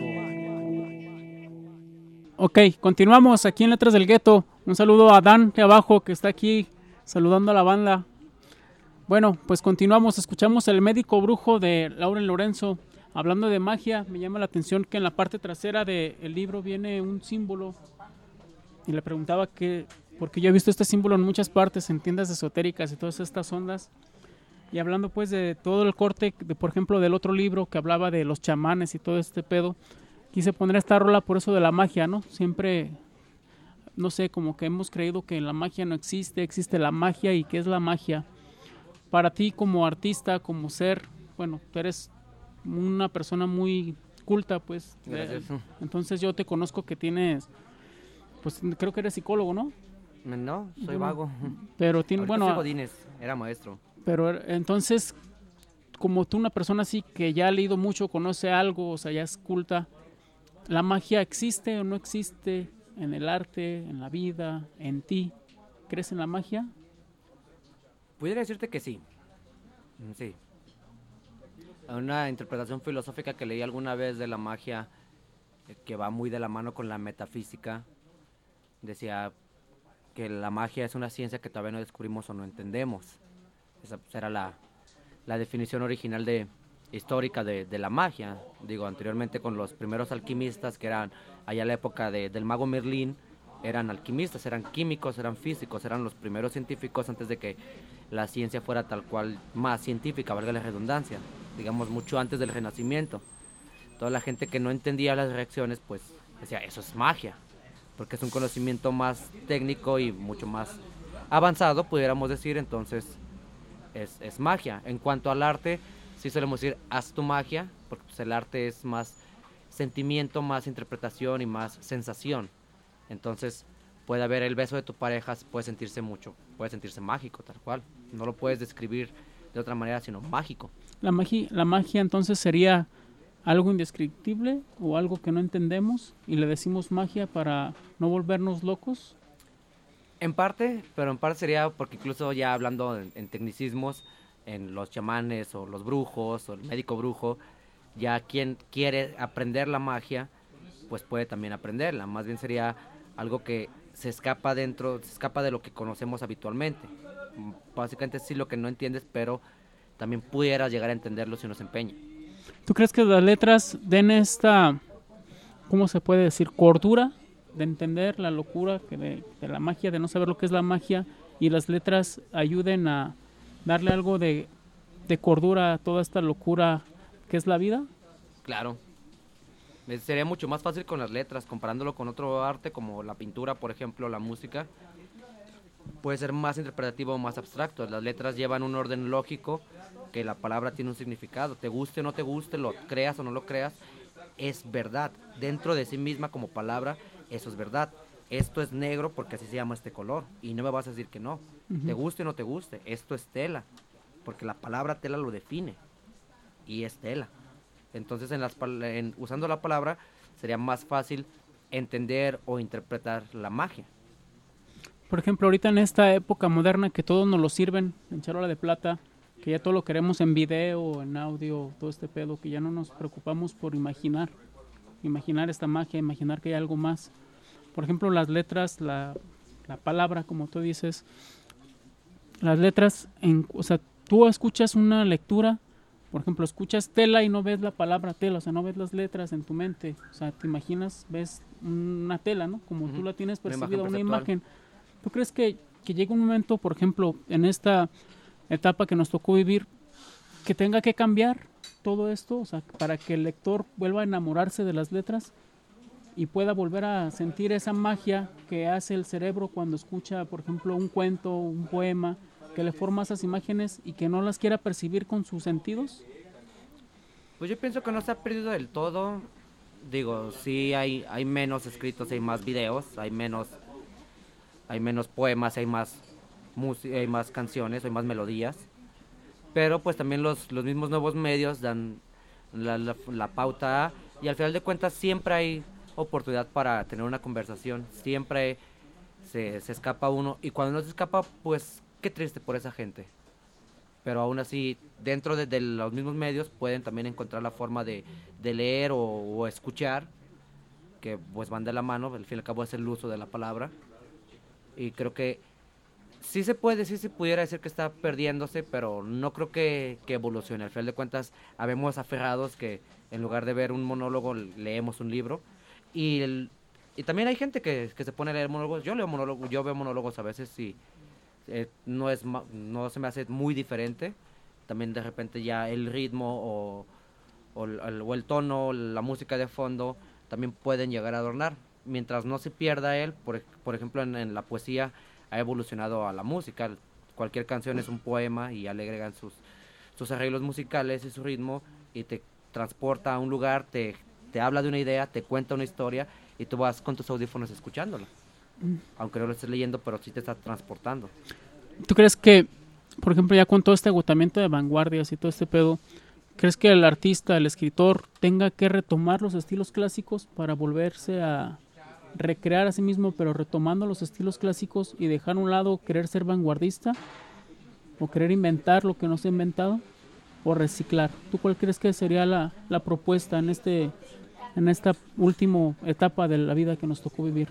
Ok, continuamos aquí en Letras del Gueto. Un saludo a Dan de abajo que está aquí saludando a la banda. Bueno, pues continuamos, escuchamos El médico brujo de Lauren Lorenzo. Hablando de magia, me llama la atención que en la parte trasera del libro viene un símbolo. Y le preguntaba que, porque yo he visto este símbolo en muchas partes, en tiendas esotéricas y todas estas ondas. Y hablando pues de todo el corte, de, por ejemplo, del otro libro que hablaba de los chamanes y todo este pedo, quise poner esta rola por eso de la magia, ¿no? Siempre, no sé, como que hemos creído que la magia no existe, existe la magia. ¿Y qué es la magia? Para ti como artista, como ser, bueno, tú eres una persona muy culta, pues. Gracias. Eh, entonces yo te conozco que tienes, pues creo que eres psicólogo, ¿no? No, soy Bueno, vago. Pero tiene, Ahorita bueno. soy Godínez, era maestro. Pero entonces, como tú una persona así que ya ha leído mucho, conoce algo, o sea, ya es culta, ¿la magia existe o no existe en el arte, en la vida, en ti? ¿Crees en la magia? Pudiera decirte que sí. Sí. Una interpretación filosófica que leí alguna vez de la magia, eh, que va muy de la mano con la metafísica, decía que la magia es una ciencia que todavía no descubrimos o no entendemos. Esa pues, era la, la definición original de histórica de, de la magia. Digo, anteriormente con los primeros alquimistas, que eran allá en la época de, del mago Merlín, eran alquimistas, eran químicos, eran físicos, eran los primeros científicos antes de que la ciencia fuera tal cual más científica, valga la redundancia, digamos mucho antes del Renacimiento. toda la gente que no entendía las reacciones, pues decía, eso es magia, porque es un conocimiento más técnico y mucho más avanzado, pudiéramos decir, entonces es, es magia. En cuanto al arte, sí solemos decir, haz tu magia, porque pues, el arte es más sentimiento, más interpretación y más sensación. Entonces puede haber el beso de tu pareja, puede sentirse mucho, puede sentirse mágico, tal cual. No lo puedes describir de otra manera, sino mágico. La magia, la magia entonces sería algo indescriptible o algo que no entendemos y le decimos magia para no volvernos locos. En parte, pero en parte sería porque incluso ya hablando en, en tecnicismos, en los chamanes o los brujos o el médico brujo, ya quien quiere aprender la magia, pues puede también aprenderla. Más bien sería algo que se escapa dentro, se escapa de lo que conocemos habitualmente. Básicamente sí lo que no entiendes, pero también pudieras llegar a entenderlo si uno se empeña. ¿Tú crees que las letras den esta, cómo se puede decir, cordura de entender la locura que de, de la magia, de no saber lo que es la magia, y las letras ayuden a darle algo de, de cordura a toda esta locura que es la vida? Claro. Sería mucho más fácil con las letras, comparándolo con otro arte como la pintura, por ejemplo, la música. Puede ser más interpretativo o más abstracto. Las letras llevan un orden lógico, que la palabra tiene un significado. Te guste o no te guste, lo creas o no lo creas, es verdad. Dentro de sí misma como palabra, eso es verdad. Esto es negro porque así se llama este color. Y no me vas a decir que no. Uh-huh. Te guste o no te guste, esto es tela. Porque la palabra tela lo define. Y es tela. Entonces, en las, en, usando la palabra, sería más fácil entender o interpretar la magia. Por ejemplo, ahorita en esta época moderna que todos nos lo sirven en charola de plata, que ya todo lo queremos en video, en audio, todo este pedo, que ya no nos preocupamos por imaginar, imaginar esta magia, imaginar que hay algo más. Por ejemplo, las letras, la, la palabra, como tú dices, las letras, en, o sea, tú escuchas una lectura, por ejemplo, escuchas tela y no ves la palabra tela, o sea, no ves las letras en tu mente, o sea, te imaginas, ves una tela, ¿no? Como uh-huh. tú la tienes percibida, una imagen, una imagen. ¿Tú crees que, que llegue un momento, por ejemplo, en esta etapa que nos tocó vivir, que tenga que cambiar todo esto, o sea, para que el lector vuelva a enamorarse de las letras y pueda volver a sentir esa magia que hace el cerebro cuando escucha, por ejemplo, un cuento, un poema, que le forma esas imágenes y que no las quiera percibir con sus sentidos? Pues yo pienso que no se ha perdido del todo. Digo, sí hay, hay menos escritos, hay más videos, hay menos, hay menos poemas, hay más música, hay más canciones, hay más melodías. Pero pues también los, los mismos nuevos medios dan la, la, la pauta y al final de cuentas siempre hay oportunidad para tener una conversación. Siempre se, se escapa uno y cuando no se escapa, pues qué triste por esa gente. Pero aún así, dentro de, de los mismos medios pueden también encontrar la forma de, de leer o, o escuchar, que pues van de la mano, al fin y al cabo es el uso de la palabra. Y creo que sí se puede, sí se pudiera decir que está perdiéndose, pero no creo que, que evolucione. Al final de cuentas, habemos aferrados que en lugar de ver un monólogo, leemos un libro. Y, el, y también hay gente que, que se pone a leer monólogos. Yo leo monólogos, yo veo monólogos a veces y eh, no, es, no se me hace muy diferente. También de repente ya el ritmo o, o, el, o el tono, la música de fondo, también pueden llegar a adornar. Mientras no se pierda él, por, por ejemplo en, en la poesía ha evolucionado a la música. Cualquier canción es un poema y ya le agregan sus, sus arreglos musicales y su ritmo y te transporta a un lugar, te, te habla de una idea, te cuenta una historia y tú vas con tus audífonos escuchándola. Mm. Aunque no lo estés leyendo, pero sí te está transportando. ¿Tú crees que, por ejemplo, ya con todo este agotamiento de vanguardias y todo este pedo, crees que el artista, el escritor, tenga que retomar los estilos clásicos para volverse a recrear a sí mismo, pero retomando los estilos clásicos y dejar a un lado querer ser vanguardista o querer inventar lo que no se ha inventado o reciclar? ¿Tú cuál crees que sería la, la propuesta en este en esta última etapa de la vida que nos tocó vivir?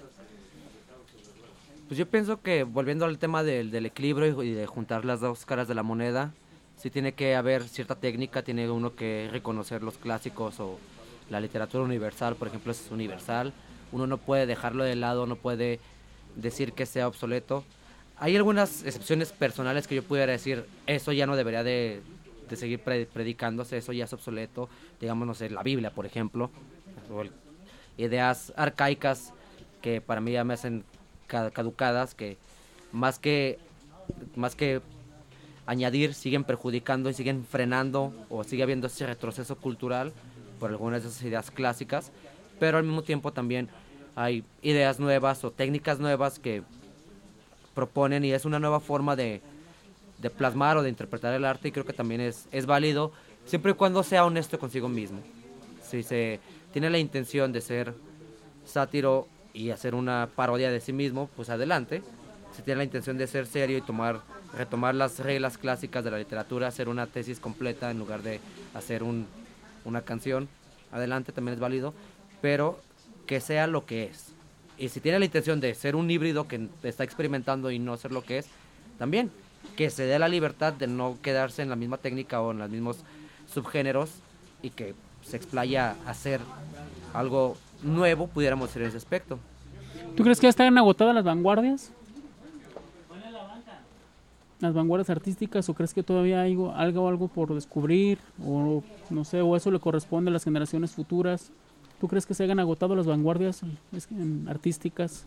Pues yo pienso que volviendo al tema del, del equilibrio y de juntar las dos caras de la moneda, sí tiene que haber cierta técnica, tiene uno que reconocer los clásicos o la literatura universal, por ejemplo, es universal. Uno no puede dejarlo de lado, no puede decir que sea obsoleto. Hay algunas excepciones personales que yo pudiera decir, eso ya no debería de, de seguir pre- predicándose, eso ya es obsoleto, digamos, no sé, la Biblia, por ejemplo, o el, ideas arcaicas que para mí ya me hacen caducadas, que más que más que añadir, siguen perjudicando y siguen frenando, o sigue habiendo ese retroceso cultural por algunas de esas ideas clásicas, pero al mismo tiempo también hay ideas nuevas o técnicas nuevas que proponen, y es una nueva forma de, de plasmar o de interpretar el arte, y creo que también es, es válido siempre y cuando sea honesto consigo mismo. Si se tiene la intención de ser sátiro y hacer una parodia de sí mismo, pues adelante. Si tiene la intención de ser serio y tomar, retomar las reglas clásicas de la literatura, hacer una tesis completa en lugar de hacer un, una canción, adelante, también es válido, pero que sea lo que es. Y si tiene la intención de ser un híbrido que está experimentando y no ser lo que es, también que se dé la libertad de no quedarse en la misma técnica o en los mismos subgéneros, y que se explaya a hacer algo nuevo, pudiéramos decir, en ese aspecto. ¿Tú crees que ya están agotadas las vanguardias? Las vanguardias artísticas, o crees que todavía hay algo, algo, algo por descubrir, o no sé, o eso le corresponde a las generaciones futuras? ¿Tú crees que se hayan agotado las vanguardias artísticas?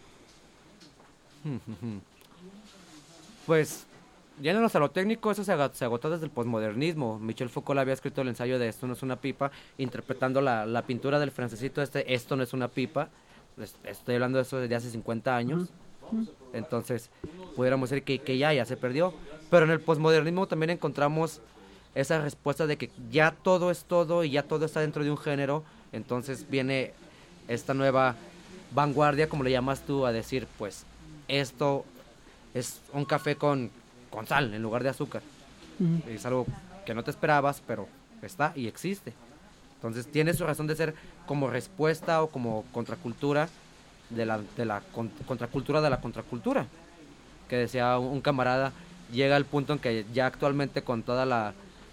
Pues, yéndonos a lo técnico, eso se agotó desde el posmodernismo. Michel Foucault había escrito el ensayo de Esto no es una pipa, interpretando la, la pintura del francesito este, Esto no es una pipa. Estoy hablando de eso desde hace cincuenta años. Uh-huh. Entonces, pudiéramos decir que, que ya, ya se perdió. Pero en el posmodernismo también encontramos esa respuesta de que ya todo es todo y ya todo está dentro de un género. Entonces viene esta nueva vanguardia, como le llamas tú, a decir, pues, esto es un café con, con sal en lugar de azúcar. Uh-huh. Es algo que no te esperabas, pero está y existe. Entonces tiene su razón de ser como respuesta o como contracultura de la, de la con, contracultura de la contracultura. Que decía un camarada, llega al punto en que ya actualmente con toda la,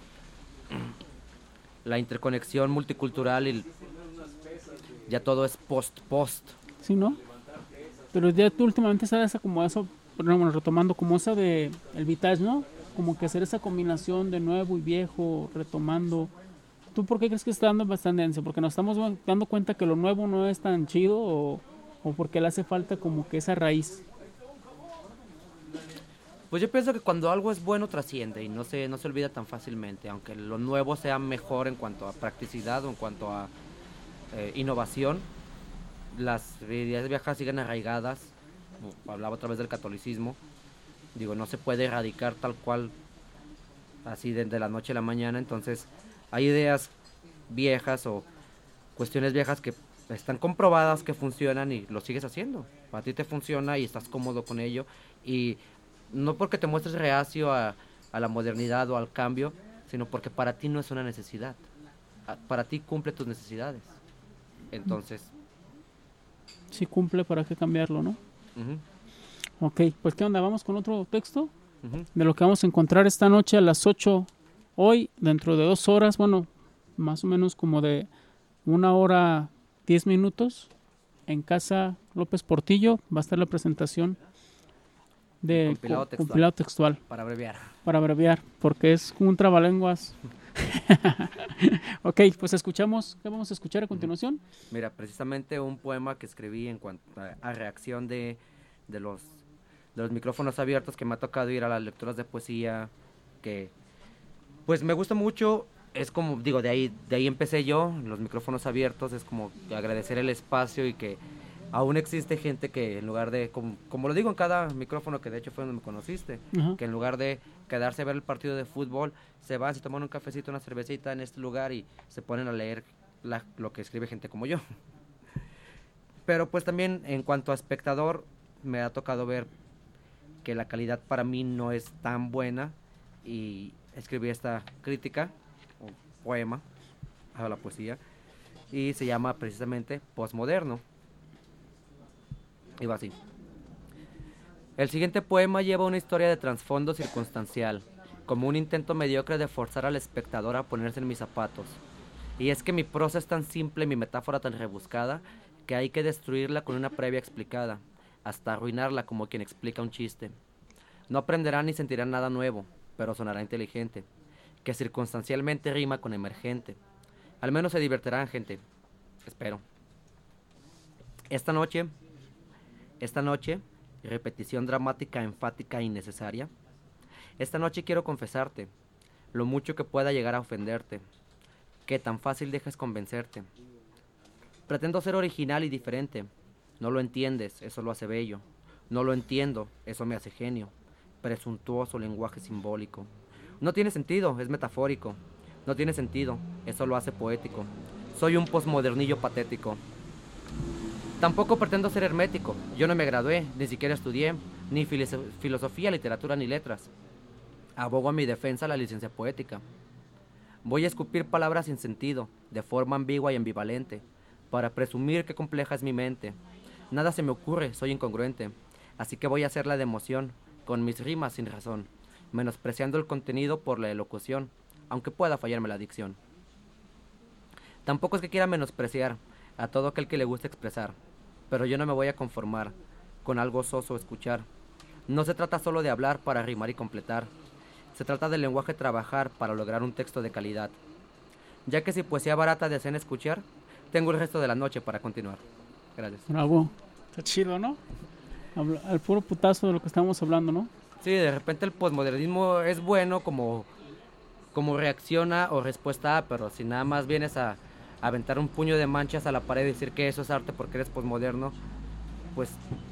la interconexión multicultural y ya todo es post-post. Sí, ¿no? Pero ya tú últimamente sabes como eso, bueno, retomando como esa de el vintage, ¿no? Como que hacer esa combinación de nuevo y viejo, retomando. ¿Tú por qué crees que está dando bastante tendencia? ¿Porque nos estamos dando cuenta que lo nuevo no es tan chido, o, o porque le hace falta como que esa raíz? Pues yo pienso que cuando algo es bueno trasciende y no se, no se olvida tan fácilmente, aunque lo nuevo sea mejor en cuanto a practicidad o en cuanto a eh, innovación, las ideas viejas siguen arraigadas. Hablaba otra vez del catolicismo, digo, no se puede erradicar tal cual así de, de la noche a la mañana. Entonces hay ideas viejas o cuestiones viejas que están comprobadas que funcionan y lo sigues haciendo. Para ti te funciona y estás cómodo con ello, y no porque te muestres reacio a, a la modernidad o al cambio, sino porque para ti no es una necesidad. Para ti cumple tus necesidades. Entonces... Si cumple, ¿para qué cambiarlo, no? Uh-huh. Ok, pues ¿qué onda? ¿Vamos con otro texto? Uh-huh. De lo que vamos a encontrar esta noche a las ocho, hoy, dentro de dos horas, bueno, más o menos como de una hora, diez minutos, en Casa López Portillo, va a estar la presentación de compilado, co- textual. compilado textual. Para abreviar. Para abreviar, porque es un trabalenguas. Ok, pues escuchamos. ¿Qué vamos a escuchar a continuación? Mira, precisamente un poema que escribí en cuanto a, a reacción de, de, los, de los micrófonos abiertos, que me ha tocado ir a las lecturas de poesía, que pues me gusta mucho. Es como, digo, de ahí, de ahí empecé yo, los micrófonos abiertos, es como agradecer el espacio y que aún existe gente que en lugar de, como, como lo digo en cada micrófono, que de hecho fue donde me conociste, uh-huh. que en lugar de quedarse a ver el partido de fútbol, se van, se toman un cafecito, una cervecita en este lugar y se ponen a leer la, lo que escribe gente como yo. Pero pues también en cuanto a espectador, me ha tocado ver que la calidad para mí no es tan buena, y escribí esta crítica, o poema, a la poesía, y se llama precisamente Postmoderno. Y va así. El siguiente poema lleva una historia de trasfondo circunstancial, como un intento mediocre de forzar al espectador a ponerse en mis zapatos. Y es que mi prosa es tan simple y mi metáfora tan rebuscada que hay que destruirla con una previa explicada, hasta arruinarla como quien explica un chiste. No aprenderán ni sentirán nada nuevo, pero sonará inteligente. que circunstancialmente rima con emergente. Al menos se divertirán, gente. Espero. Esta noche, esta noche, repetición dramática, enfática e innecesaria. Esta noche quiero confesarte lo mucho que pueda llegar a ofenderte, que tan fácil dejes convencerte. Pretendo ser original y diferente. No lo entiendes, eso lo hace bello. No lo entiendo, eso me hace genio. Presuntuoso lenguaje simbólico. No tiene sentido, es metafórico. No tiene sentido, eso lo hace poético. Soy un posmodernillo patético. Tampoco pretendo ser hermético. Yo no me gradué, ni siquiera estudié, ni filoso- filosofía, literatura ni letras. Abogo a mi defensa la licencia poética. Voy a escupir palabras sin sentido, de forma ambigua y ambivalente, para presumir qué compleja es mi mente. Nada se me ocurre, soy incongruente, así que voy a hacerla de emoción, con mis rimas sin razón, menospreciando el contenido por la elocución, aunque pueda fallarme la dicción. Tampoco es que quiera menospreciar a todo aquel que le gusta expresar, pero yo no me voy a conformar con algo soso escuchar. No se trata solo de hablar para rimar y completar, se trata del lenguaje trabajar para lograr un texto de calidad. Ya que si poesía barata desean escuchar, tengo el resto de la noche para continuar. Gracias. Bravo. Está chido, ¿no? Habla- al puro putazo de lo que estamos hablando, ¿no? Sí, de repente el posmodernismo es bueno como, como reacciona o respuesta a, pero si nada más vienes a, a aventar un puño de manchas a la pared y decir que eso es arte porque eres posmoderno, pues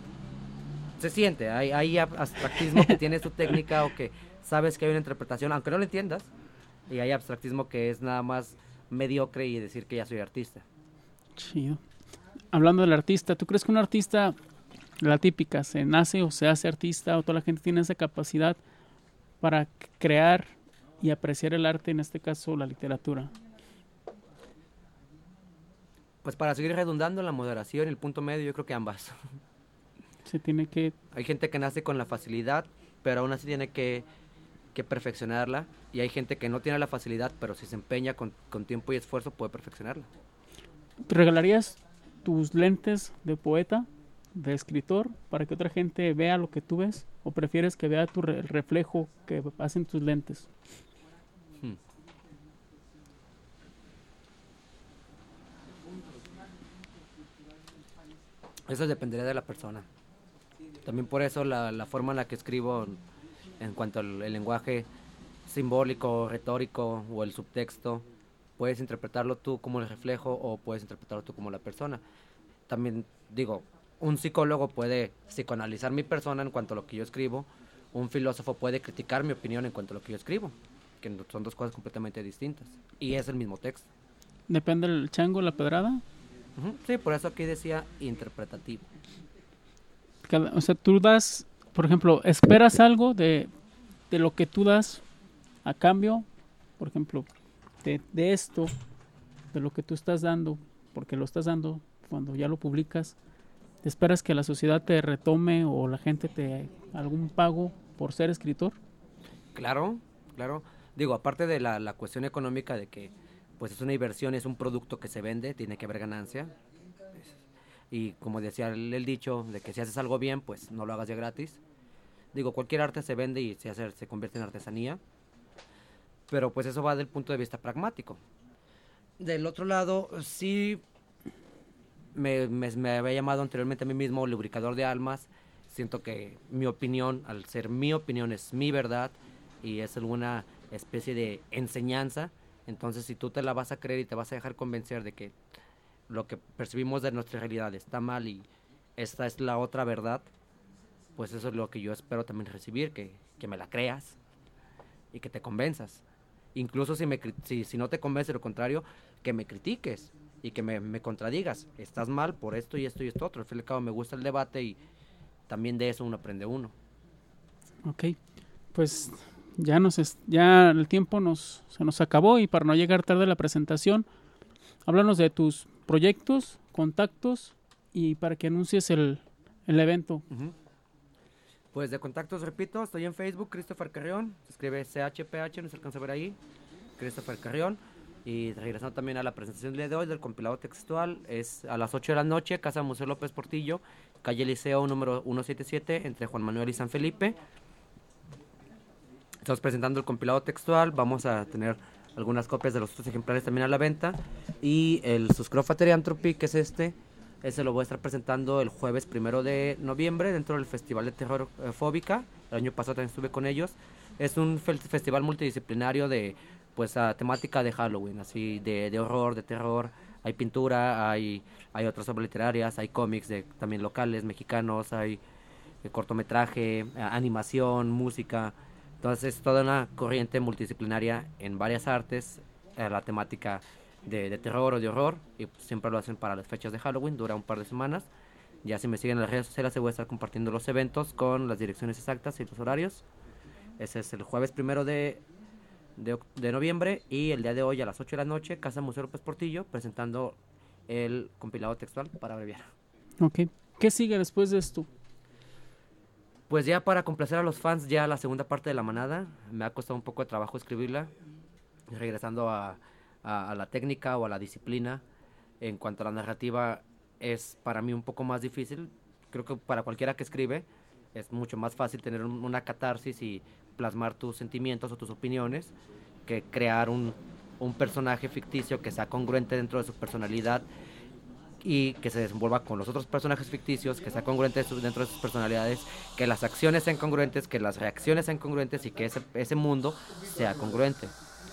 se siente, hay, hay ab- abstractismo que tiene su técnica o que sabes que hay una interpretación, aunque no lo entiendas, y hay abstractismo que es nada más mediocre y decir que ya soy artista. Chido. Hablando del artista, ¿tú crees que un artista, la típica, se nace o se hace artista o toda la gente tiene esa capacidad para c- crear y apreciar el arte, en este caso la literatura? Pues para seguir redundando en la moderación y el punto medio, yo creo que ambas. Se tiene que... Hay gente que nace con la facilidad, pero aún así tiene que, que perfeccionarla, y hay gente que no tiene la facilidad, pero si se empeña con, con tiempo y esfuerzo puede perfeccionarla. ¿Te regalarías tus lentes de poeta, de escritor, para que otra gente vea lo que tú ves? ¿O prefieres que vea tu re- el reflejo que hacen tus lentes? Hmm. Eso dependería de la persona. También por eso la, la forma en la que escribo en cuanto al el lenguaje simbólico, retórico o el subtexto, puedes interpretarlo tú como el reflejo o puedes interpretarlo tú como la persona. También digo, un psicólogo puede psicoanalizar mi persona en cuanto a lo que yo escribo, un filósofo puede criticar mi opinión en cuanto a lo que yo escribo, que no- son dos cosas completamente distintas y es el mismo texto. ¿Depende del chango, la pedrada? Ujú, sí, por eso aquí decía interpretativo. Cada- o sea, tú das, por ejemplo, esperas algo de, de lo que tú das a cambio, por ejemplo, de, de esto, de lo que tú estás dando, porque lo estás dando cuando ya lo publicas, ¿te esperas que la sociedad te retome o la gente te algún pago por ser escritor? Claro, claro. Digo, aparte de la, la cuestión económica de que pues es una inversión, es un producto que se vende, tiene que haber ganancia. Es- Y como decía el, el dicho, de que si haces algo bien, pues no lo hagas ya gratis. Digo, cualquier arte se vende y se, hace, se convierte en artesanía. Pero pues eso va del punto de vista pragmático. Del otro lado, sí me, me, me había llamado anteriormente a mí mismo lubricador de almas. Siento que mi opinión, al ser mi opinión, es mi verdad y es alguna especie de enseñanza. Entonces, si tú te la vas a creer y te vas a dejar convencer de que lo que percibimos de nuestra realidad está mal y esta es la otra verdad, pues eso es lo que yo espero también recibir, que, que me la creas y que te convenzas. Incluso si, me, cri- si, si no te convence lo contrario, que me critiques y que me, me contradigas. Estás mal por esto y esto y esto otro. Al fin y al cabo me gusta el debate y también de eso uno aprende uno. Ok, pues ya nos es- ya el tiempo nos se nos acabó y para no llegar tarde a la presentación, háblanos de tus proyectos, contactos y para que anuncies el, el evento. Ujú. Pues de contactos, repito, estoy en Facebook, Christopher Carrión, se escribe C H P H, no se alcanza a ver ahí, Christopher Carrión. Y regresando también a la presentación del día de hoy del compilado textual, es a las ocho de la noche, Casa Museo López Portillo, calle Liceo número ciento setenta y siete, entre Juan Manuel y San Felipe. Estamos presentando el compilado textual, vamos a tener algunas copias de los otros ejemplares también a la venta. Y el Suscrofateria Entropy, que es este, ese lo voy a estar presentando el jueves primero de noviembre dentro del Festival de Terror eh, Fóbica. El año pasado también estuve con ellos. Es un fe festival multidisciplinario de pues a temática de Halloween, así de, de horror, de terror. Hay pintura, hay, hay otras obras literarias, hay cómics de, también locales, mexicanos, hay eh, cortometraje, eh, animación, música. Entonces es toda una corriente multidisciplinaria en varias artes, eh, la temática de, de terror o de horror, y pues, siempre lo hacen para las fechas de Halloween, dura un par de semanas. Ya si me siguen en las redes sociales se voy a estar compartiendo los eventos con las direcciones exactas y los horarios. Ese es el jueves primero de, de, de noviembre, y el día de hoy a las ocho de la noche, Casa Museo López Portillo, presentando el compilado textual para abreviar. Ok. ¿Qué sigue después de esto? Pues ya para complacer a los fans, ya la segunda parte de La Manada. Me ha costado un poco de trabajo escribirla, regresando a, a, a la técnica o a la disciplina. En cuanto a la narrativa, es para mí un poco más difícil. Creo que para cualquiera que escribe es mucho más fácil tener un, una catarsis y plasmar tus sentimientos o tus opiniones, que crear un, un personaje ficticio que sea congruente dentro de su personalidad y que se desenvuelva con los otros personajes ficticios, que sea congruente dentro de sus personalidades, que las acciones sean congruentes, que las reacciones sean congruentes y que ese, ese mundo sea congruente.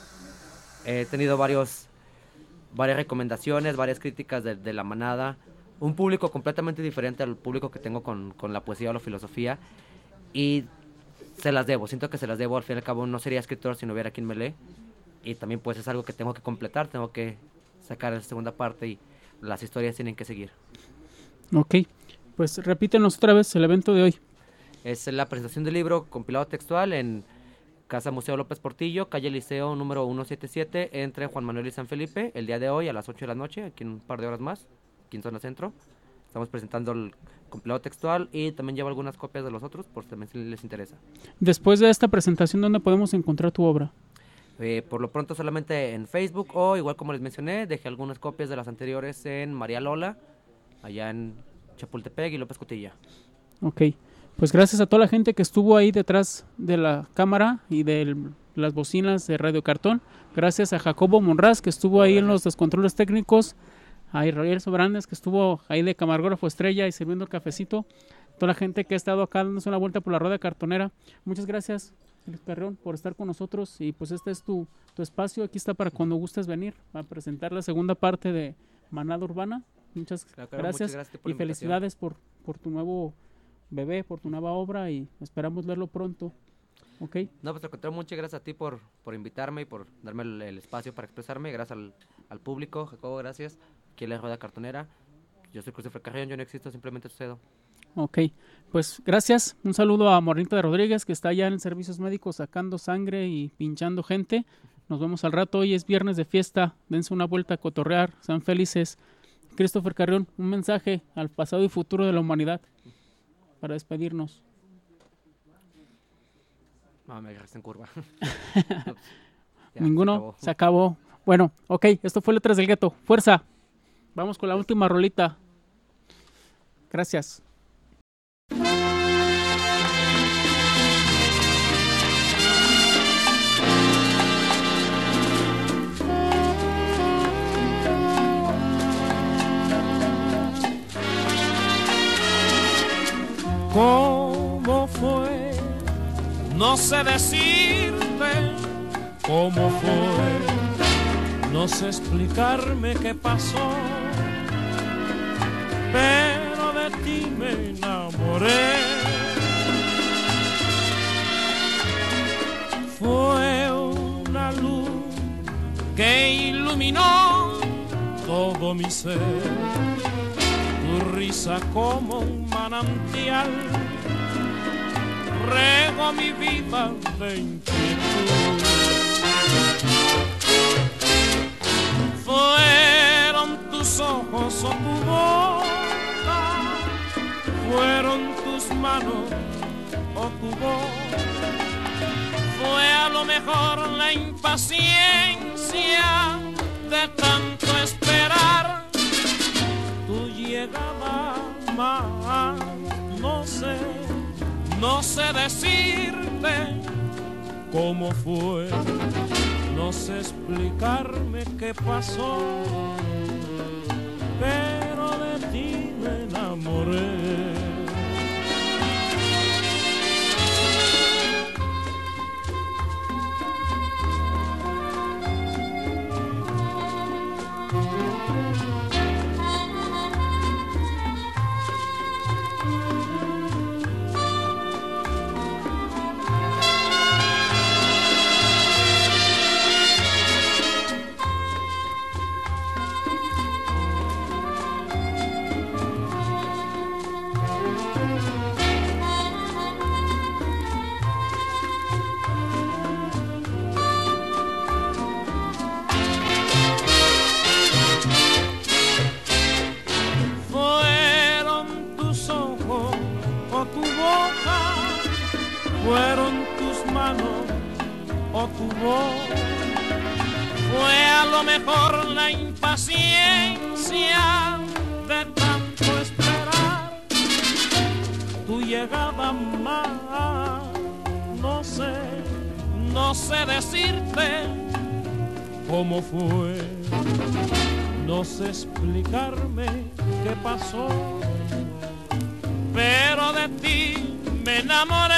He tenido varios, varias recomendaciones, varias críticas de, de La Manada, un público completamente diferente al público que tengo con, con la poesía o la filosofía, y se las debo, siento que se las debo. Al fin y al cabo no sería escritor si no hubiera quien me lee, y también pues es algo que tengo que completar, tengo que sacar la segunda parte y las historias tienen que seguir. Ok, pues repítenos otra vez el evento de hoy. Es la presentación del libro compilado textual en Casa Museo López Portillo, calle Liceo número ciento setenta y siete, entre Juan Manuel y San Felipe, el día de hoy a las ocho de la noche, aquí en un par de horas más, aquí en Zona Centro. Estamos presentando el compilado textual y también llevo algunas copias de los otros, por si también les interesa. Después de esta presentación, ¿dónde podemos encontrar tu obra? Eh, por lo pronto solamente en Facebook, o igual como les mencioné, dejé algunas copias de las anteriores en María Lola, allá en Chapultepec y López Cotilla. Ok, pues gracias a toda la gente que estuvo ahí detrás de la cámara y de las bocinas de Radio Cartón. Gracias a Jacobo Monraz, que estuvo ahí en los descontroles técnicos, a Israel Sobrandes, que estuvo ahí de camarógrafo estrella y sirviendo el cafecito. Toda la gente que ha estado acá dándose una vuelta por la rueda cartonera. Muchas gracias, Luis Carrión, por estar con nosotros, y pues este es tu, tu espacio. Aquí está para cuando gustes venir a presentar la segunda parte de Manada Urbana. Muchas, claro, claro, gracias, muchas gracias por y felicidades por, por tu nuevo bebé, por tu nueva obra, y esperamos verlo pronto. Okay. No, pues al contrario, muchas gracias a ti por, por invitarme y por darme el, el espacio para expresarme. Gracias al, al público. Jacobo, gracias. Aquí en la rueda cartonera. Yo soy Christopher Carrión, yo no existo, simplemente sucedo. Ok, pues gracias. Un saludo a Mornita de Rodríguez, que está allá en servicios médicos sacando sangre y pinchando gente. Nos vemos al rato. Hoy es viernes de fiesta. Dense una vuelta a cotorrear. Sean felices. Christopher Carrión, un mensaje al pasado y futuro de la humanidad para despedirnos. No, me agarraste en curva. Ya, ninguno, se acabó. se acabó. Bueno, ok, esto fue Letras del Gueto. Fuerza. Vamos con la última rolita. Gracias. ¿Cómo fue? No sé decirte cómo fue, no sé explicarme qué pasó, pero de ti me enamoré. Fue una luz que iluminó todo mi ser, tu risa como un manantial rego mi vida de inquietud. Fueron tus ojos o tu boca, fueron tus manos o tu voz, fue a lo mejor la impaciencia de tanto esperar tu llegada más, no sé. No sé decirte cómo fue. No sé explicarme qué pasó, pero de ti me enamoré. Fueron tus manos o tu voz, fue a lo mejor la impaciencia de tanto esperar tu llegada más. No sé, no sé decirte cómo fue, no sé explicarme qué pasó, pero de ti me enamoré.